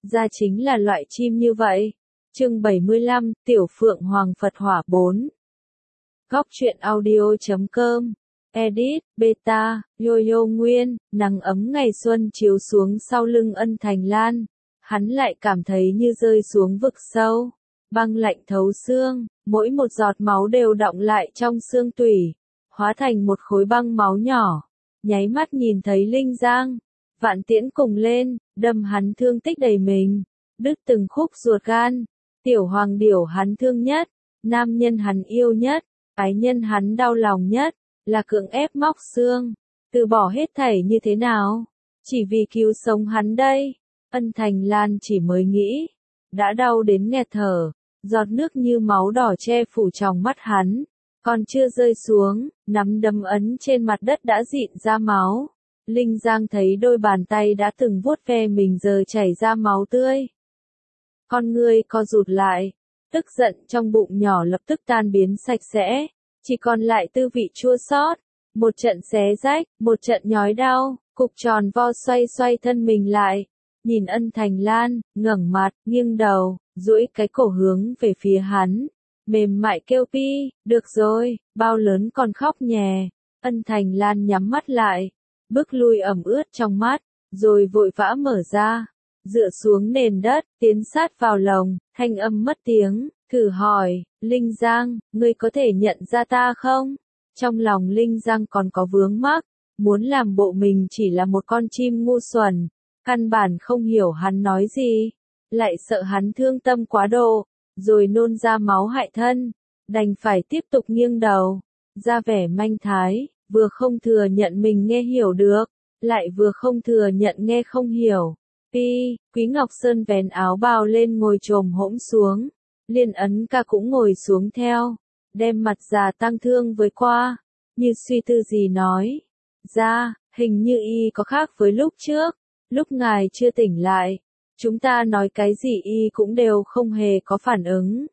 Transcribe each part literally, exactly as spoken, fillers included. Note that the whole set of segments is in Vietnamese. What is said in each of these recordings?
ra chính là loại chim như vậy. Chương bảy mươi lăm, Tiểu Phượng Hoàng Phật Hỏa bốn. Góc truyện audio chấm com. Edit, Beta, Yo-Yo Nguyên, nắng ấm ngày xuân chiếu xuống sau lưng Ân Thành Lan. Hắn lại cảm thấy như rơi xuống vực sâu. Băng lạnh thấu xương, mỗi một giọt máu đều đọng lại trong xương tủy, hóa thành một khối băng máu nhỏ. Nháy mắt nhìn thấy Linh Giang, Vạn Tiễn cùng lên, đâm hắn thương tích đầy mình, đứt từng khúc ruột gan. Tiểu Hoàng Điểu hắn thương nhất, nam nhân hắn yêu nhất, ái nhân hắn đau lòng nhất, là cưỡng ép móc xương, từ bỏ hết thảy như thế nào, chỉ vì cứu sống hắn đây. Ân Thành Lan chỉ mới nghĩ, đã đau đến nghẹt thở, giọt nước như máu đỏ che phủ tròng mắt hắn, còn chưa rơi xuống, nắm đấm ấn trên mặt đất đã dịn ra máu. Linh Giang thấy đôi bàn tay đã từng vuốt ve mình giờ chảy ra máu tươi. Con ngươi co rụt lại, tức giận trong bụng nhỏ lập tức tan biến sạch sẽ, chỉ còn lại tư vị chua xót. Một trận xé rách, một trận nhói đau, cục tròn vo xoay xoay thân mình lại, nhìn Ân Thành Lan, ngẩng mặt, nghiêng đầu, duỗi cái cổ hướng về phía hắn, mềm mại kêu pi, được rồi, bao lớn còn khóc nhè. Ân Thành Lan nhắm mắt lại, bước lui ẩm ướt trong mắt, rồi vội vã mở ra, dựa xuống nền đất, tiến sát vào lồng, thanh âm mất tiếng, thử hỏi, Linh Giang, ngươi có thể nhận ra ta không? Trong lòng Linh Giang còn có vướng mắc, muốn làm bộ mình chỉ là một con chim ngu xuẩn, căn bản không hiểu hắn nói gì, lại sợ hắn thương tâm quá độ, rồi nôn ra máu hại thân, đành phải tiếp tục nghiêng đầu, ra vẻ manh thái, vừa không thừa nhận mình nghe hiểu được, lại vừa không thừa nhận nghe không hiểu. Pi, Quý Ngọc Sơn vén áo bào lên ngồi chồm hỗn xuống, Liên Ấn Ca cũng ngồi xuống theo, đem mặt già tăng thương với qua, như suy tư gì nói, ra, hình như y có khác với lúc trước, lúc ngài chưa tỉnh lại, chúng ta nói cái gì y cũng đều không hề có phản ứng.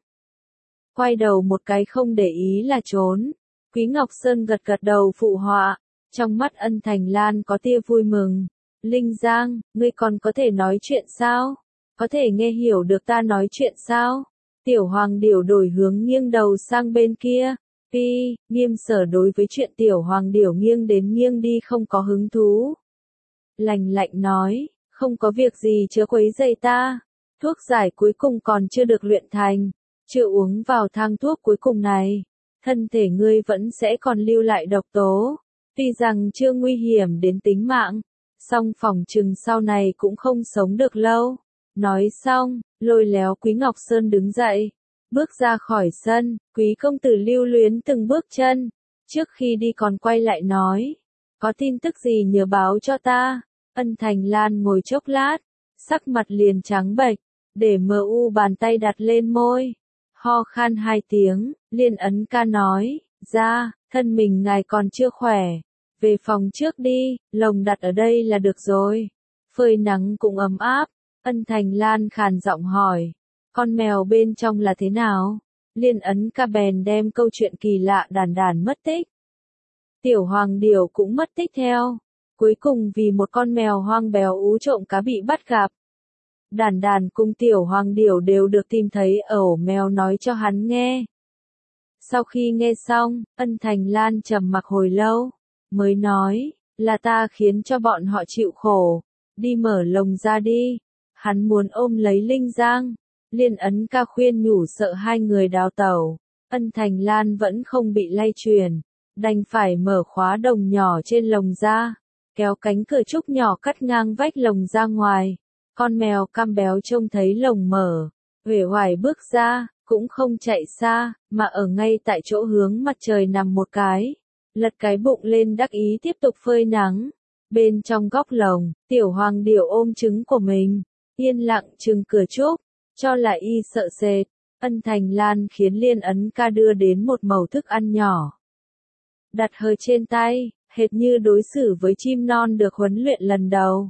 Quay đầu một cái không để ý là trốn. Quý Ngọc Sơn gật gật đầu phụ họa, trong mắt Ân Thành Lan có tia vui mừng. Linh Giang, ngươi còn có thể nói chuyện sao? Có thể nghe hiểu được ta nói chuyện sao? Tiểu Hoàng Điểu đổi hướng nghiêng đầu sang bên kia. Pi, Nghiêm Sở đối với chuyện Tiểu Hoàng Điểu nghiêng đến nghiêng đi không có hứng thú. Lạnh lạnh nói, không có việc gì chớ quấy rầy ta. Thuốc giải cuối cùng còn chưa được luyện thành, chưa uống vào thang thuốc cuối cùng này, thân thể ngươi vẫn sẽ còn lưu lại độc tố. Tuy rằng chưa nguy hiểm đến tính mạng, song phòng chừng sau này cũng không sống được lâu. Nói xong, lôi léo Quý Ngọc Sơn đứng dậy, bước ra khỏi sân. Quý công tử lưu luyến từng bước chân, trước khi đi còn quay lại nói, có tin tức gì nhớ báo cho ta. Ân Thành Lan ngồi chốc lát, sắc mặt liền trắng bệch, để mờ u bàn tay đặt lên môi, ho khan hai tiếng. Liên Ấn Ca nói, ra, thân mình ngài còn chưa khỏe, về phòng trước đi, lồng đặt ở đây là được rồi, phơi nắng cũng ấm áp. Ân Thành Lan khàn giọng hỏi, con mèo bên trong là thế nào? Liên Ấn Ca bèn đem câu chuyện kỳ lạ đàn đàn mất tích. Tiểu Hoàng Điểu cũng mất tích theo, cuối cùng vì một con mèo hoang béo ú trộm cá bị bắt gặp. Đàn đàn cùng Tiểu Hoàng Điểu đều được tìm thấy ở ổ mèo nói cho hắn nghe. Sau khi nghe xong, Ân Thành Lan trầm mặc hồi lâu, mới nói, là ta khiến cho bọn họ chịu khổ, đi mở lồng ra đi. Hắn muốn ôm lấy Linh Giang. Liên Ấn Ca khuyên nhủ sợ hai người đào tẩu, Ân Thành Lan vẫn không bị lay truyền, đành phải mở khóa đồng nhỏ trên lồng ra, kéo cánh cửa trúc nhỏ cắt ngang vách lồng ra ngoài. Con mèo cam béo trông thấy lồng mở, uể oải bước ra, cũng không chạy xa, mà ở ngay tại chỗ hướng mặt trời nằm một cái, lật cái bụng lên đắc ý tiếp tục phơi nắng. Bên trong góc lồng, Tiểu Hoàng Điểu ôm trứng của mình, yên lặng chừng cửa trúc, cho là y sợ sệt. Ân Thành Lan khiến Liên Ấn Ca đưa đến một mẩu thức ăn nhỏ, đặt hơi trên tay, hệt như đối xử với chim non được huấn luyện lần đầu.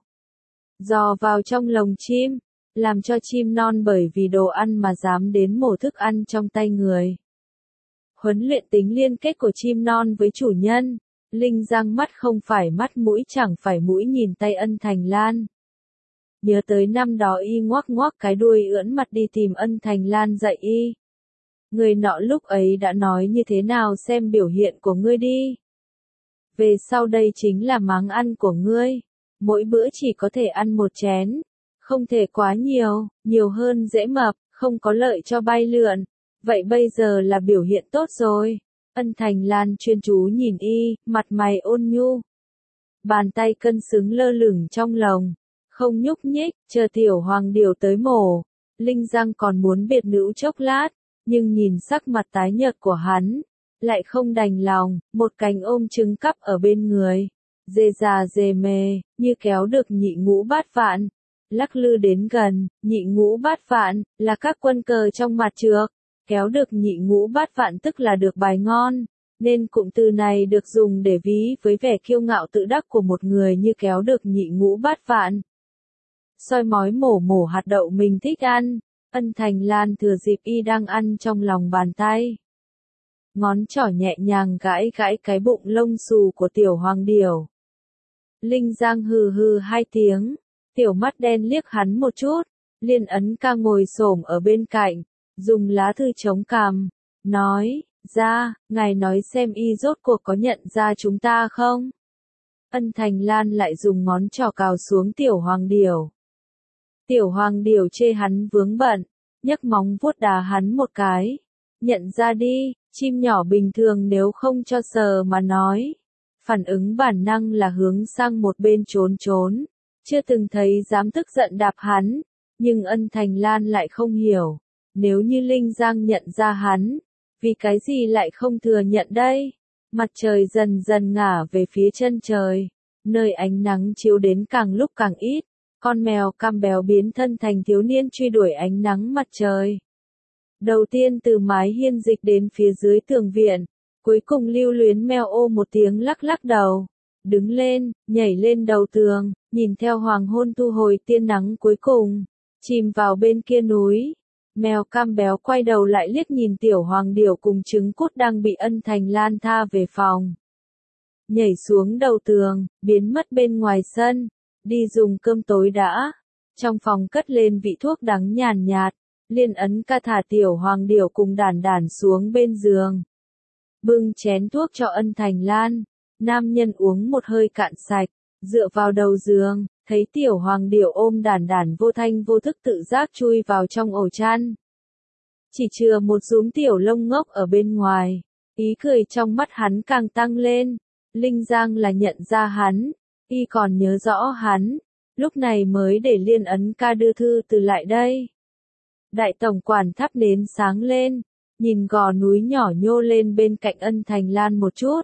Dò vào trong lồng chim, làm cho chim non bởi vì đồ ăn mà dám đến mổ thức ăn trong tay người. Huấn luyện tính liên kết của chim non với chủ nhân. Linh Giang mắt không phải mắt mũi chẳng phải mũi nhìn tay Ân Thành Lan. nhớ tới năm đó y ngoác ngoác cái đuôi ưỡn mặt đi tìm Ân Thành Lan dạy y. Người nọ lúc ấy đã nói như thế nào xem biểu hiện của ngươi đi. Về sau đây chính là máng ăn của ngươi. Mỗi bữa chỉ có thể ăn một chén. Không thể quá nhiều, nhiều hơn dễ mập, không có lợi cho bay lượn. Vậy bây giờ là biểu hiện tốt rồi. Ân Thành Lan chuyên chú nhìn y, mặt mày ôn nhu. Bàn tay cân xứng lơ lửng trong lồng. Không nhúc nhích, chờ tiểu hoàng điểu tới mổ. Linh Giang còn muốn biệt nữ chốc lát, nhưng nhìn sắc mặt tái nhợt của hắn, lại không đành lòng, một cánh ôm trứng cắp ở bên người. Dề già dề mề, như kéo được nhị ngũ bát vạn. Lắc lư đến gần, nhị ngũ bát vạn, là các quân cờ trong mặt trược. Kéo được nhị ngũ bát vạn tức là được bài ngon, nên cụm từ này được dùng để ví với vẻ kiêu ngạo tự đắc của một người như kéo được nhị ngũ bát vạn. Soi mói mổ mổ hạt đậu mình thích ăn, Ân Thành Lan thừa dịp y đang ăn trong lòng bàn tay. Ngón trỏ nhẹ nhàng gãi gãi cái bụng lông xù của tiểu hoàng điểu. Linh Giang hừ hừ hai tiếng, tiểu mắt đen liếc hắn một chút, Liên Ấn Ca ngồi xổm ở bên cạnh, dùng lá thư chống cằm, nói, ra, ngài nói xem y rốt cuộc có nhận ra chúng ta không? Ân Thành Lan lại dùng ngón trỏ cào xuống tiểu hoàng điểu. Tiểu hoàng điểu chê hắn vướng bận, nhấc móng vuốt đá hắn một cái. Nhận ra đi, chim nhỏ bình thường nếu không cho sờ mà nói. Phản ứng bản năng là hướng sang một bên trốn trốn. Chưa từng thấy dám tức giận đạp hắn, nhưng Ân Thành Lan lại không hiểu. Nếu như Linh Giang nhận ra hắn, vì cái gì lại không thừa nhận đây? Mặt trời dần dần ngả về phía chân trời, nơi ánh nắng chiếu đến càng lúc càng ít. Con mèo cam béo biến thân thành thiếu niên truy đuổi ánh nắng mặt trời. Đầu tiên từ mái hiên dịch đến phía dưới tường viện, cuối cùng Lưu Luyến meo ô một tiếng lắc lắc đầu. Đứng lên, nhảy lên đầu tường, nhìn theo hoàng hôn thu hồi tia nắng cuối cùng, chìm vào bên kia núi. Mèo cam béo quay đầu lại liếc nhìn tiểu hoàng điểu cùng trứng cút đang bị Ân Thành Lan tha về phòng. Nhảy xuống đầu tường, biến mất bên ngoài sân, đi dùng cơm tối đã. Trong phòng cất lên vị thuốc đắng nhàn nhạt, Liên Ấn Ca thả tiểu hoàng điểu cùng đản đản xuống bên giường. Bưng chén thuốc cho Ân Thành Lan, nam nhân uống một hơi cạn sạch, dựa vào đầu giường. Thấy tiểu hoàng điểu ôm đản đản vô thanh vô thức tự giác chui vào trong ổ chăn. Chỉ chừa một rúm tiểu lông ngốc ở bên ngoài, ý cười trong mắt hắn càng tăng lên. Linh Giang là nhận ra hắn, y còn nhớ rõ hắn, lúc này mới để Liên Ấn Ca đưa thư từ lại đây. Đại tổng quản thắp nến sáng lên, nhìn gò núi nhỏ nhô lên bên cạnh Ân Thành Lan một chút.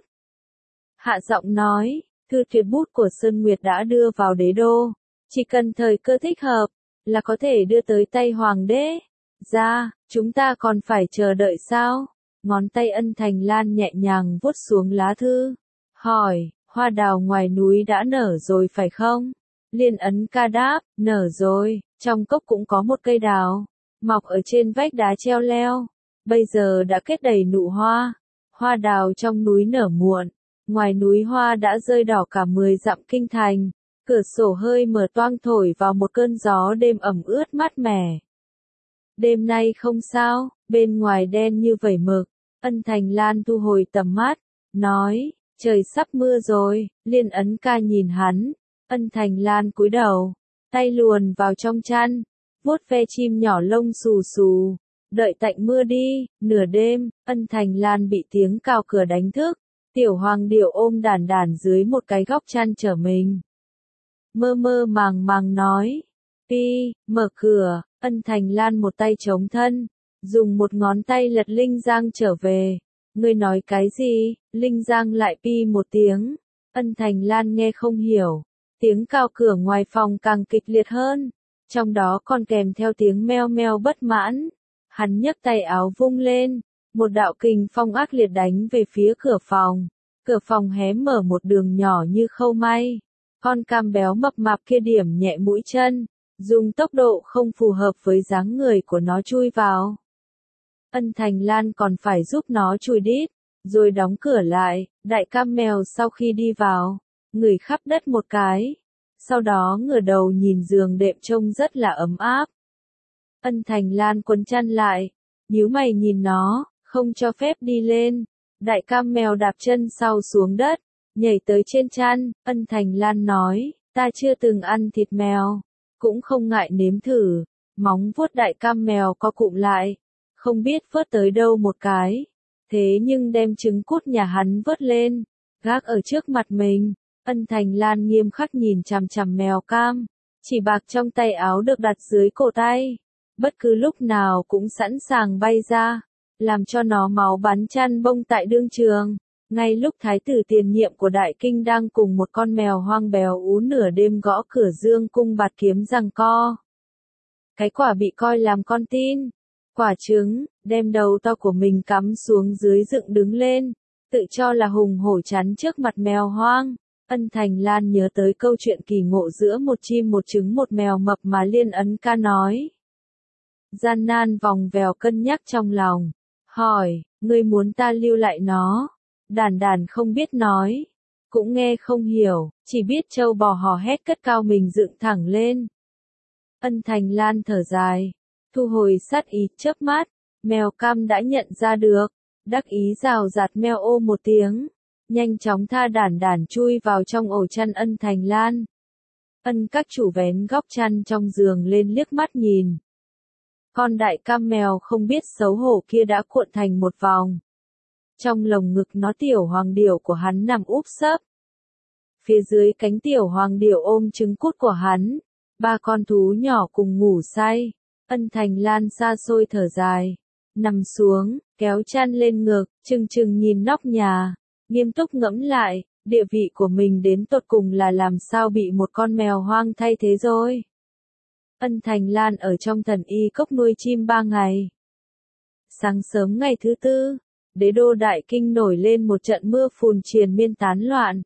Hạ giọng nói. Thư tuyệt bút của Sơn Nguyệt đã đưa vào đế đô, chỉ cần thời cơ thích hợp, là có thể đưa tới tay hoàng đế. Ra, chúng ta còn phải chờ đợi sao? Ngón tay Ân Thành Lan nhẹ nhàng vuốt xuống lá thư. Hỏi, hoa đào ngoài núi đã nở rồi phải không? Liên Ấn Ca đáp, nở rồi, trong cốc cũng có một cây đào, mọc ở trên vách đá treo leo. Bây giờ đã kết đầy nụ hoa. Hoa đào trong núi nở muộn. Ngoài núi hoa đã rơi đỏ cả mười dặm kinh thành, cửa sổ hơi mở toang thổi vào một cơn gió đêm ẩm ướt mát mẻ. Đêm nay không sao, bên ngoài đen như vẩy mực. Ân Thành Lan thu hồi tầm mắt, nói, trời sắp mưa rồi. Liên Ấn Ca nhìn hắn, Ân Thành Lan cúi đầu, tay luồn vào trong chăn, vuốt ve chim nhỏ lông xù xù, đợi tạnh mưa đi. Nửa đêm, Ân Thành Lan bị tiếng cào cửa đánh thức. Tiểu hoàng điểu ôm đản đản dưới một cái góc chăn chở mình. Mơ mơ màng màng nói. Pi, mở cửa. Ân Thành Lan một tay chống thân, dùng một ngón tay lật Linh Giang trở về. Ngươi nói cái gì? Linh Giang lại pi một tiếng. Ân Thành Lan nghe không hiểu. Tiếng cao cửa ngoài phòng càng kịch liệt hơn. Trong đó còn kèm theo tiếng meo meo bất mãn. Hắn nhấc tay áo vung lên. Một đạo kình phong ác liệt đánh về phía cửa phòng. Cửa phòng hé mở một đường nhỏ như khâu may. Con cam béo mập mạp kia điểm nhẹ mũi chân, dùng tốc độ không phù hợp với dáng người của nó chui vào. Ân Thành Lan còn phải giúp nó chùi đít, rồi đóng cửa lại. Đại cam mèo sau khi đi vào, ngửi khắp đất một cái, sau đó ngửa đầu nhìn giường đệm trông rất là ấm áp. Ân Thành Lan quấn chăn lại, nhíu mày nhìn nó, không cho phép đi lên. Đại cam mèo đạp chân sau xuống đất, nhảy tới trên chăn. Ân Thành Lan nói, ta chưa từng ăn thịt mèo, cũng không ngại nếm thử. Móng vuốt đại cam mèo co cụm lại, không biết vớt tới đâu một cái, thế nhưng đem trứng cút nhà hắn vớt lên, gác ở trước mặt mình. Ân Thành Lan nghiêm khắc nhìn chằm chằm mèo cam, chỉ bạc trong tay áo được đặt dưới cổ tay, bất cứ lúc nào cũng sẵn sàng bay ra, làm cho nó máu bắn chăn bông tại đương trường. Ngay lúc thái tử tiền nhiệm của Đại Kinh đang cùng một con mèo hoang béo ú nửa đêm gõ cửa dương cung bạt kiếm giằng co. Cái quả bị coi làm con tin, quả trứng, đem đầu to của mình cắm xuống dưới dựng đứng lên, tự cho là hùng hổ chắn trước mặt mèo hoang. Ân Thành Lan nhớ tới câu chuyện kỳ ngộ giữa một chim một trứng một mèo mập mà Liên Ấn Ca nói. Gian nan vòng vèo cân nhắc trong lòng, hỏi, ngươi muốn ta lưu lại nó? Đàn đàn không biết nói, cũng nghe không hiểu, chỉ biết trâu bò hò hét cất cao mình dựng thẳng lên. Ân Thành Lan thở dài, thu hồi sát ý chớp mắt, mèo cam đã nhận ra được, đắc ý rào rạt meo ô một tiếng, nhanh chóng tha đản đản chui vào trong ổ chăn Ân Thành Lan. Ân các chủ vén góc chăn trong giường lên liếc mắt nhìn. Con đại cam mèo không biết xấu hổ kia đã cuộn thành một vòng. Trong lồng ngực nó tiểu hoàng điểu của hắn nằm úp sấp. Phía dưới cánh tiểu hoàng điểu ôm trứng cút của hắn. Ba con thú nhỏ cùng ngủ say. Ân Thành Lan xa xôi thở dài, nằm xuống, kéo chăn lên ngực, chừng chừng nhìn nóc nhà, nghiêm túc ngẫm lại, địa vị của mình đến tột cùng là làm sao bị một con mèo hoang thay thế rồi. Ân Thành Lan ở trong thần y cốc nuôi chim ba ngày. Sáng sớm ngày thứ tư, đế đô Đại Kinh nổi lên một trận mưa phùn triền miên tán loạn.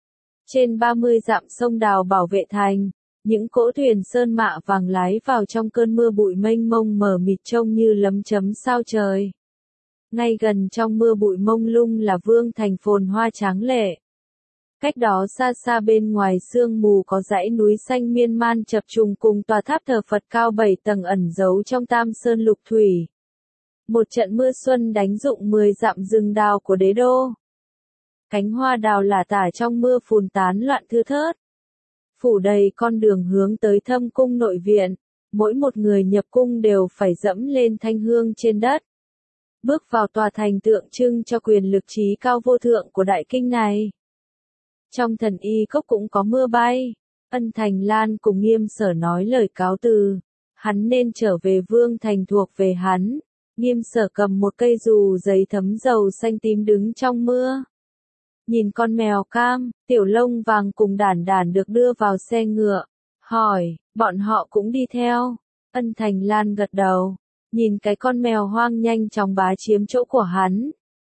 Trên ba mươi dặm sông đào bảo vệ thành, những cỗ thuyền sơn mạ vàng lái vào trong cơn mưa bụi mênh mông mờ mịt trông như lấm chấm sao trời. Ngay gần trong mưa bụi mông lung là vương thành phồn hoa tráng lệ. Cách đó xa xa bên ngoài sương mù có dãy núi xanh miên man chập trùng cùng tòa tháp thờ Phật cao bảy tầng ẩn giấu trong tam sơn lục thủy. Một trận mưa xuân đánh rụng mười dặm rừng đào của đế đô. Cánh hoa đào lả tả trong mưa phùn tán loạn thưa thớt. Phủ đầy con đường hướng tới thâm cung nội viện, mỗi một người nhập cung đều phải dẫm lên thanh hương trên đất. Bước vào tòa thành tượng trưng cho quyền lực trí cao vô thượng của Đại Kinh này. Trong thần y cốc cũng có mưa bay, Ân Thành Lan cùng Nghiêm Sở nói lời cáo từ, hắn nên trở về vương thành thuộc về hắn. Nghiêm Sở cầm một cây dù giấy thấm dầu xanh tím đứng trong mưa. Nhìn con mèo cam, tiểu lông vàng cùng đản đản được đưa vào xe ngựa, hỏi, bọn họ cũng đi theo. Ân Thành Lan gật đầu, nhìn cái con mèo hoang nhanh chóng bá chiếm chỗ của hắn.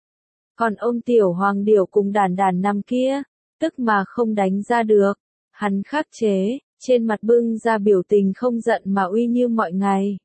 Còn ôm tiểu hoàng điểu cùng đản đản nằm kia, tức mà không đánh ra được, hắn khắc chế, trên mặt bưng ra biểu tình không giận mà uy như mọi ngày.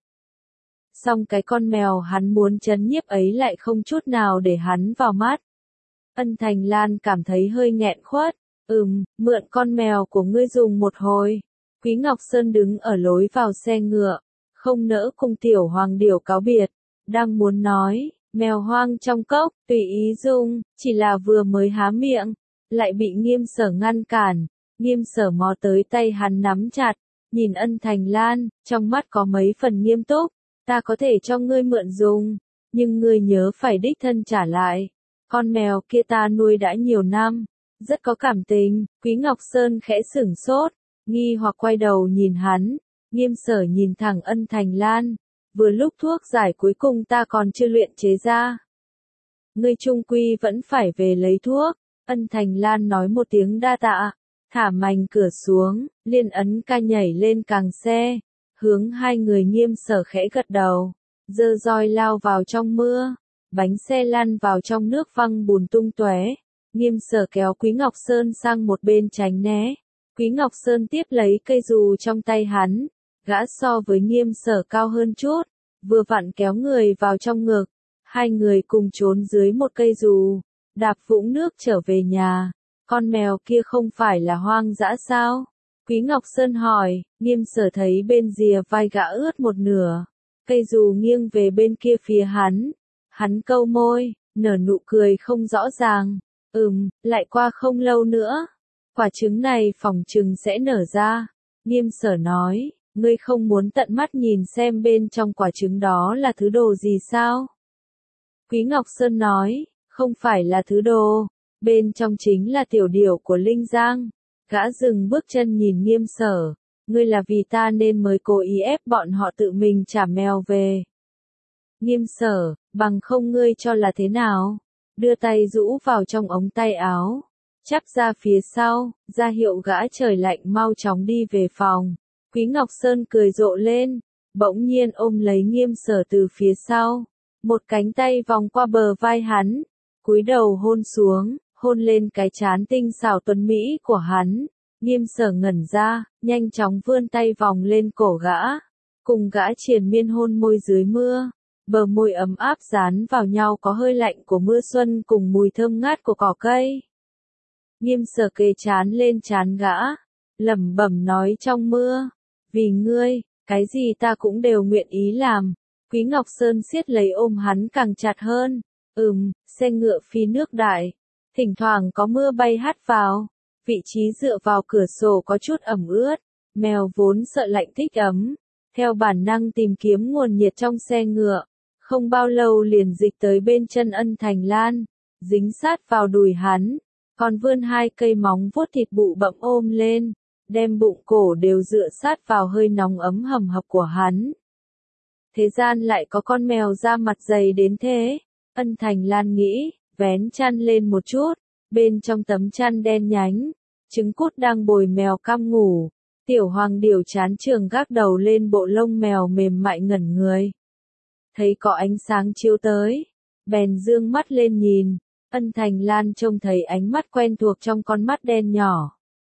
Song cái con mèo hắn muốn trấn nhiếp ấy lại không chút nào để hắn vào mắt. Ân Thành Lan cảm thấy hơi nghẹn khuất, ừm, mượn con mèo của ngươi dùng một hồi. Quý Ngọc Sơn đứng ở lối vào xe ngựa, không nỡ cùng tiểu hoàng điểu cáo biệt, đang muốn nói, mèo hoang trong cốc, tùy ý dùng, chỉ là vừa mới há miệng, lại bị Nghiêm Sở ngăn cản. Nghiêm Sở mò tới tay hắn nắm chặt, nhìn Ân Thành Lan, trong mắt có mấy phần nghiêm túc, ta có thể cho ngươi mượn dùng, nhưng ngươi nhớ phải đích thân trả lại. Con mèo kia ta nuôi đã nhiều năm, rất có cảm tình. Quý Ngọc Sơn khẽ sửng sốt, nghi hoặc quay đầu nhìn hắn. Nghiêm Sở nhìn thẳng Ân Thành Lan, vừa lúc thuốc giải cuối cùng ta còn chưa luyện chế ra. Ngươi trung quy vẫn phải về lấy thuốc. Ân Thành Lan nói một tiếng đa tạ, thả mành cửa xuống, Liên Ấn Ca nhảy lên càng xe, hướng hai người Nghiêm Sở khẽ gật đầu, giơ roi lao vào trong mưa. Bánh xe lăn vào trong nước văng bùn tung tóe. Nghiêm Sở kéo Quý Ngọc Sơn sang một bên tránh né. Quý Ngọc Sơn tiếp lấy cây dù trong tay hắn. Gã so với Nghiêm Sở cao hơn chút, vừa vặn kéo người vào trong ngực. Hai người cùng trốn dưới một cây dù, đạp vũng nước trở về nhà. Con mèo kia không phải là hoang dã sao? Quý Ngọc Sơn hỏi, Nghiêm Sở thấy bên rìa vai gã ướt một nửa, cây dù nghiêng về bên kia phía hắn. Hắn câu môi, nở nụ cười không rõ ràng. Ừm, lại qua không lâu nữa. Quả trứng này phỏng chừng sẽ nở ra. Nghiêm Sở nói, ngươi không muốn tận mắt nhìn xem bên trong quả trứng đó là thứ đồ gì sao? Quý Ngọc Sơn nói, không phải là thứ đồ, bên trong chính là tiểu điểu của Linh Giang. Gã dừng bước chân nhìn Nghiêm Sở, ngươi là vì ta nên mới cố ý ép bọn họ tự mình trả mèo về. Nghiêm Sở, bằng không ngươi cho là thế nào? Đưa tay rũ vào trong ống tay áo, chắp ra phía sau, ra hiệu gã trời lạnh mau chóng đi về phòng. Quý Ngọc Sơn cười rộ lên, bỗng nhiên ôm lấy Nghiêm Sở từ phía sau, một cánh tay vòng qua bờ vai hắn, cúi đầu hôn xuống, hôn lên cái trán tinh xảo tuấn mỹ của hắn. Nghiêm Sở ngẩn ra, nhanh chóng vươn tay vòng lên cổ gã, cùng gã triền miên hôn môi dưới mưa. Bờ môi ấm áp dán vào nhau có hơi lạnh của mưa xuân cùng mùi thơm ngát của cỏ cây. Nghiêm Sở kề trán lên trán gã, lẩm bẩm nói trong mưa, vì ngươi, cái gì ta cũng đều nguyện ý làm. Quý Ngọc Sơn siết lấy ôm hắn càng chặt hơn. Ừm, xe ngựa phi nước đại, thỉnh thoảng có mưa bay hắt vào, vị trí dựa vào cửa sổ có chút ẩm ướt, mèo vốn sợ lạnh thích ấm, theo bản năng tìm kiếm nguồn nhiệt trong xe ngựa. Không bao lâu liền dịch tới bên chân Ân Thành Lan, dính sát vào đùi hắn, còn vươn hai cây móng vuốt thịt bụ bậm ôm lên, đem bụng cổ đều dựa sát vào hơi nóng ấm hầm hập của hắn. Thế gian lại có con mèo da mặt dày đến thế, Ân Thành Lan nghĩ, vén chăn lên một chút, bên trong tấm chăn đen nhánh, trứng cút đang bồi mèo cam ngủ, tiểu hoàng điểu chán trường gác đầu lên bộ lông mèo mềm mại ngẩn người. Thấy có ánh sáng chiếu tới, bèn dương mắt lên nhìn, Ân Thành Lan trông thấy ánh mắt quen thuộc trong con mắt đen nhỏ.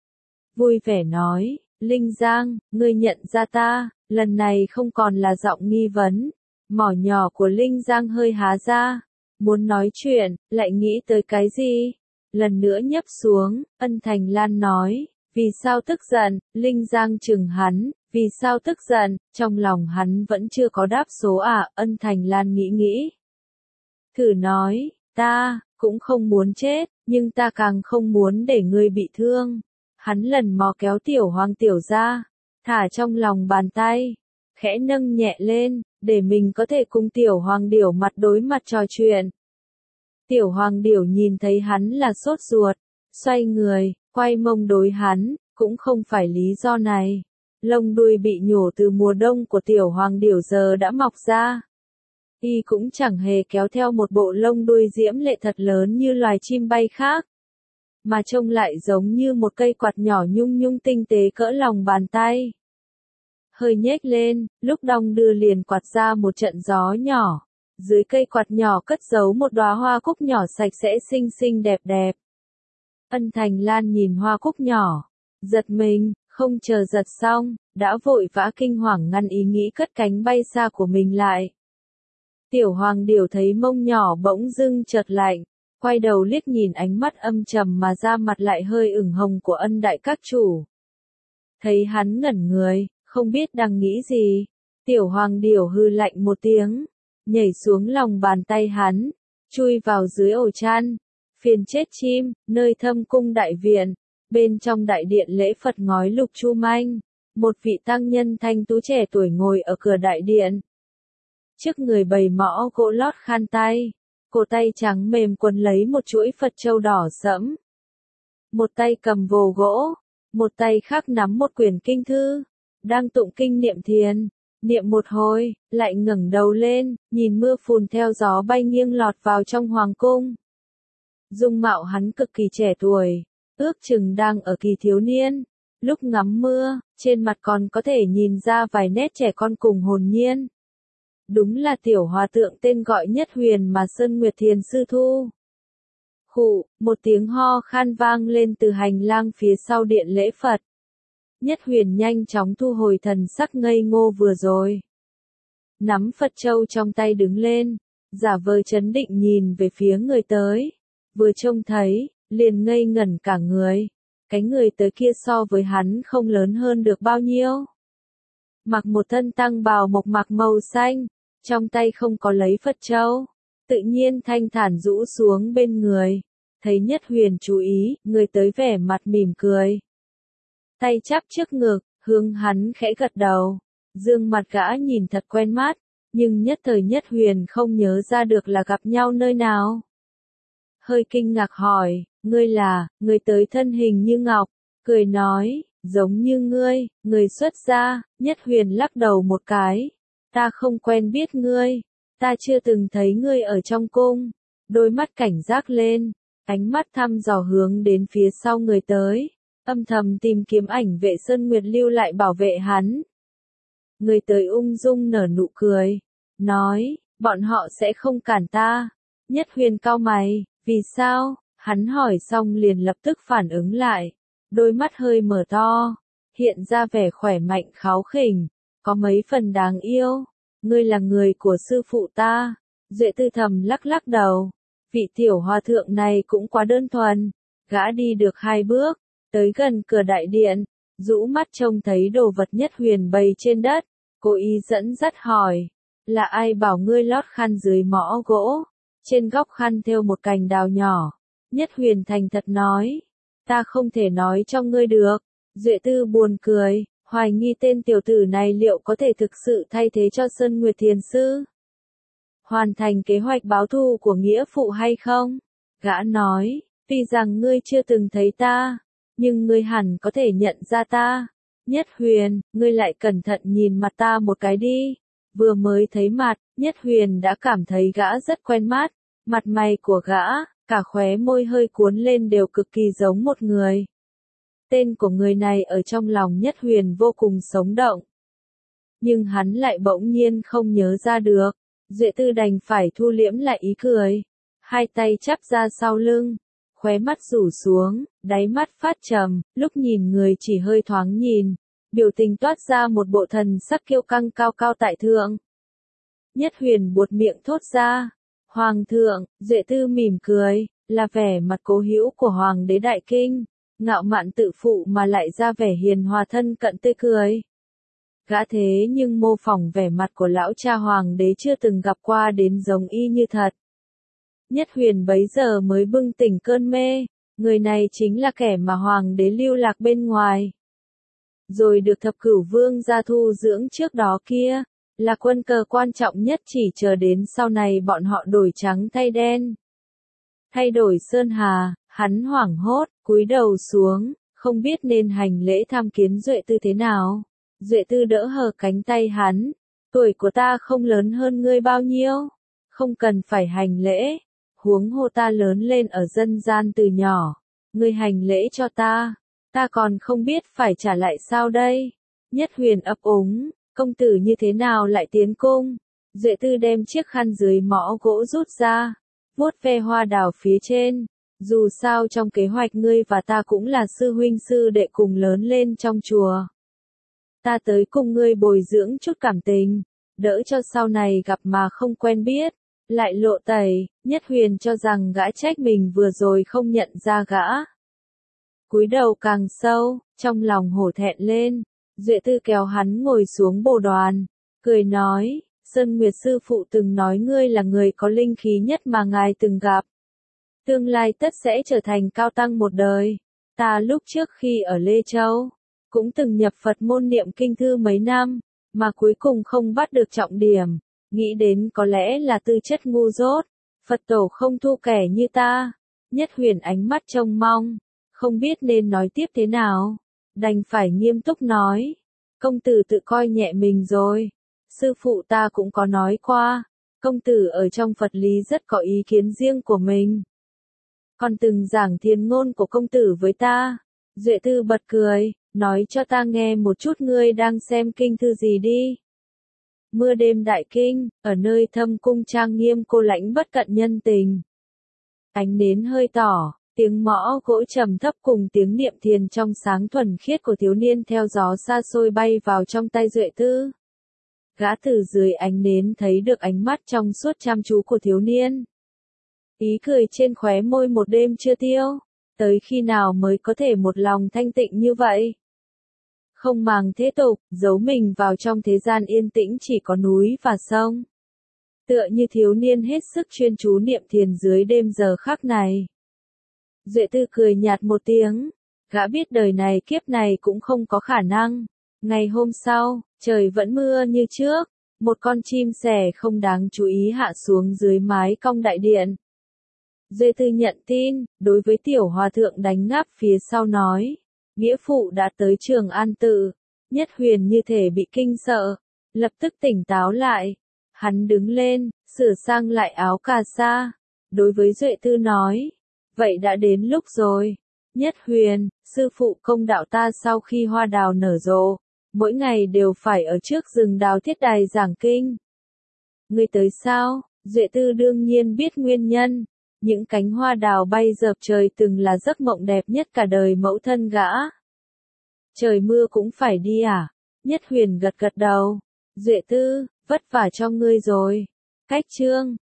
Vui vẻ nói, Linh Giang, ngươi nhận ra ta, lần này không còn là giọng nghi vấn. Mỏ nhỏ của Linh Giang hơi há ra, muốn nói chuyện, lại nghĩ tới cái gì? Lần nữa nhấp xuống, Ân Thành Lan nói, vì sao tức giận? Linh Giang chừng hắn, vì sao tức giận? Trong lòng hắn vẫn chưa có đáp số à? Ân Thành Lan nghĩ nghĩ. Thử nói, ta, cũng không muốn chết, nhưng ta càng không muốn để ngươi bị thương. Hắn lần mò kéo tiểu hoàng tiểu ra, thả trong lòng bàn tay, khẽ nâng nhẹ lên, để mình có thể cùng tiểu hoàng điểu mặt đối mặt trò chuyện. Tiểu hoàng điểu nhìn thấy hắn là sốt ruột, xoay người, quay mông đối hắn, cũng không phải lý do này. Lông đuôi bị nhổ từ mùa đông của tiểu hoàng điểu giờ đã mọc ra. Y cũng chẳng hề kéo theo một bộ lông đuôi diễm lệ thật lớn như loài chim bay khác, mà trông lại giống như một cây quạt nhỏ nhung nhung tinh tế cỡ lòng bàn tay. Hơi nhếch lên, lúc đong đưa liền quạt ra một trận gió nhỏ. Dưới cây quạt nhỏ cất giấu một đóa hoa cúc nhỏ sạch sẽ xinh xinh đẹp đẹp. Ân Thành Lan nhìn hoa cúc nhỏ, giật mình, không chờ giật xong, đã vội vã kinh hoàng ngăn ý nghĩ cất cánh bay xa của mình lại. Tiểu hoàng điểu thấy mông nhỏ bỗng dưng chợt lạnh, quay đầu liếc nhìn ánh mắt âm trầm mà da mặt lại hơi ửng hồng của Ân đại các chủ. Thấy hắn ngẩn người, không biết đang nghĩ gì, tiểu hoàng điểu hư lạnh một tiếng, nhảy xuống lòng bàn tay hắn, chui vào dưới ổ chăn. Phiền chết chim, nơi thâm cung đại viện, bên trong đại điện lễ Phật ngói lục chu manh, một vị tăng nhân thanh tú trẻ tuổi ngồi ở cửa đại điện. Trước người bày mõ gỗ lót khan tay, cổ tay trắng mềm quấn lấy một chuỗi Phật châu đỏ sẫm. Một tay cầm vồ gỗ, một tay khác nắm một quyển kinh thư, đang tụng kinh niệm thiền. Niệm một hồi, lại ngẩng đầu lên, nhìn mưa phùn theo gió bay nghiêng lọt vào trong hoàng cung. Dung mạo hắn cực kỳ trẻ tuổi, ước chừng đang ở kỳ thiếu niên. Lúc ngắm mưa, trên mặt còn có thể nhìn ra vài nét trẻ con cùng hồn nhiên. Đúng là tiểu hòa thượng tên gọi Nhất Huyền mà Sơn Nguyệt Thiền sư thu. Khụ, một tiếng ho khan vang lên từ hành lang phía sau điện lễ Phật. Nhất Huyền nhanh chóng thu hồi thần sắc ngây ngô vừa rồi. Nắm Phật châu trong tay đứng lên, giả vờ trấn định nhìn về phía người tới. Vừa trông thấy, liền ngây ngẩn cả người. cái người tới kia so với hắn không lớn hơn được bao nhiêu. Mặc một thân tăng bào mộc mạc màu xanh, trong tay không có lấy Phật châu, tự nhiên thanh thản rũ xuống bên người. Thấy Nhất Huyền chú ý, người tới vẻ mặt mỉm cười. Tay chắp trước ngực, hướng hắn khẽ gật đầu. Dương mặt gã nhìn thật quen mắt, nhưng nhất thời Nhất Huyền không nhớ ra được là gặp nhau nơi nào. Hơi kinh ngạc hỏi, ngươi là, người tới thân hình như ngọc, cười nói, giống như ngươi, người xuất gia. Nhất Huyền lắc đầu một cái, ta không quen biết ngươi, ta chưa từng thấy ngươi ở trong cung. Đôi mắt cảnh giác lên, ánh mắt thăm dò hướng đến phía sau người tới, âm thầm tìm kiếm ảnh vệ Sơn Nguyệt lưu lại bảo vệ hắn. Người tới ung dung nở nụ cười, nói, bọn họ sẽ không cản ta. Nhất Huyền cau mày, vì sao? Hắn hỏi xong liền lập tức phản ứng lại, đôi mắt hơi mở to, hiện ra vẻ khỏe mạnh kháu khỉnh, có mấy phần đáng yêu. Ngươi là người của sư phụ ta. Duệ Tư thầm lắc lắc đầu, vị tiểu hòa thượng này cũng quá đơn thuần. Gã đi được hai bước, tới gần cửa đại điện, rũ mắt trông thấy đồ vật Nhất Huyền bày trên đất, cố ý dẫn dắt hỏi, là ai bảo ngươi lót khăn dưới mõ gỗ? Trên góc khăn thêu một cành đào nhỏ. Nhất Huyền thành thật nói, ta không thể nói cho ngươi được. Duệ Tư buồn cười, hoài nghi tên tiểu tử này liệu có thể thực sự thay thế cho Sơn Nguyệt Thiền Sư, hoàn thành kế hoạch báo thù của nghĩa phụ hay không? Gã nói, tuy rằng ngươi chưa từng thấy ta, nhưng ngươi hẳn có thể nhận ra ta. Nhất Huyền, ngươi lại cẩn thận nhìn mặt ta một cái đi. Vừa mới thấy mặt, Nhất Huyền đã cảm thấy gã rất quen mắt. Mặt mày của gã, cả khóe môi hơi cuốn lên đều cực kỳ giống một người. Tên của người này ở trong lòng Nhất Huyền vô cùng sống động. Nhưng hắn lại bỗng nhiên không nhớ ra được. Duệ Tư đành phải thu liễm lại ý cười. Hai tay chắp ra sau lưng, khóe mắt rủ xuống, đáy mắt phát trầm, lúc nhìn người chỉ hơi thoáng nhìn. Biểu tình toát ra một bộ thần sắc kiêu căng cao cao tại thượng. Nhất Huyền buột miệng thốt ra, Hoàng thượng. Duệ Tư mỉm cười, là vẻ mặt cố hữu của Hoàng đế Đại Kinh, ngạo mạn tự phụ mà lại ra vẻ hiền hòa thân cận tươi cười. Gã thế nhưng mô phỏng vẻ mặt của lão cha Hoàng đế chưa từng gặp qua đến giống y như thật. Nhất Huyền bấy giờ mới bừng tỉnh cơn mê, người này chính là kẻ mà Hoàng đế lưu lạc bên ngoài. Rồi được Thập Cửu Vương gia thu dưỡng trước đó kia, là quân cờ quan trọng nhất chỉ chờ đến sau này bọn họ đổi trắng thay đen. Thay đổi sơn hà, hắn hoảng hốt, cúi đầu xuống, không biết nên hành lễ tham kiến Duệ Tư thế nào. Duệ Tư đỡ hờ cánh tay hắn, tuổi của ta không lớn hơn ngươi bao nhiêu, không cần phải hành lễ, huống hồ ta lớn lên ở dân gian từ nhỏ, ngươi hành lễ cho ta, ta còn không biết phải trả lại sao đây. Nhất Huyền ấp úng, công tử như thế nào lại tiến cung? Duệ Tư đem chiếc khăn dưới mõ gỗ rút ra, vuốt ve hoa đào phía trên. Dù sao trong kế hoạch ngươi và ta cũng là sư huynh sư đệ cùng lớn lên trong chùa. Ta tới cùng ngươi bồi dưỡng chút cảm tình, đỡ cho sau này gặp mà không quen biết, lại lộ tẩy. Nhất Huyền cho rằng gã trách mình vừa rồi không nhận ra gã. Cúi đầu càng sâu, trong lòng hổ thẹn lên. Duệ Tư kéo hắn ngồi xuống bồ đoàn, cười nói, Sơn Nguyệt sư phụ từng nói ngươi là người có linh khí nhất mà ngài từng gặp. Tương lai tất sẽ trở thành cao tăng một đời. Ta lúc trước khi ở Lê Châu, cũng từng nhập Phật môn niệm kinh thư mấy năm, mà cuối cùng không bắt được trọng điểm, nghĩ đến có lẽ là tư chất ngu dốt, Phật tổ không thu kẻ như ta. Nhất Huyền ánh mắt trông mong, không biết nên nói tiếp thế nào, đành phải nghiêm túc nói, công tử tự coi nhẹ mình rồi, sư phụ ta cũng có nói qua, công tử ở trong Phật lý rất có ý kiến riêng của mình. Còn từng giảng thiên ngôn của công tử với ta. Duệ Tư bật cười, nói cho ta nghe một chút ngươi đang xem kinh thư gì đi. Mưa đêm đại kinh, ở nơi thâm cung trang nghiêm cô lãnh bất cận nhân tình. Ánh nến hơi tỏ, tiếng mõ gỗ trầm thấp cùng tiếng niệm thiền trong sáng thuần khiết của thiếu niên theo gió xa xôi bay vào trong tay Duệ Tư. Gã từ dưới ánh nến thấy được ánh mắt trong suốt chăm chú của thiếu niên. Ý cười trên khóe môi một đêm chưa tiêu. tới khi nào mới có thể một lòng thanh tịnh như vậy? Không màng thế tục, giấu mình vào trong thế gian yên tĩnh chỉ có núi và sông. Tựa như thiếu niên hết sức chuyên chú niệm thiền dưới đêm giờ khắc này. Duệ Tư cười nhạt một tiếng, gã biết đời này kiếp này cũng không có khả năng. Ngày hôm sau, trời vẫn mưa như trước, một con chim sẻ không đáng chú ý hạ xuống dưới mái cong đại điện. Duệ Tư nhận tin, đối với tiểu hòa thượng đánh ngáp phía sau nói, nghĩa phụ đã tới Trường An Tự. Nhất Huyền như thể bị kinh sợ, lập tức tỉnh táo lại. Hắn đứng lên, sửa sang lại áo cà sa, đối với Duệ Tư nói, vậy đã đến lúc rồi. Nhất Huyền, sư phụ công đạo ta sau khi hoa đào nở rộ, mỗi ngày đều phải ở trước rừng đào thiết đài giảng kinh. Ngươi tới sao? Duệ Tư đương nhiên biết nguyên nhân. Những cánh hoa đào bay dợp trời từng là giấc mộng đẹp nhất cả đời mẫu thân gã. Trời mưa cũng phải đi à? Nhất Huyền gật gật đầu. Duệ Tư, vất vả cho ngươi rồi. Cách chương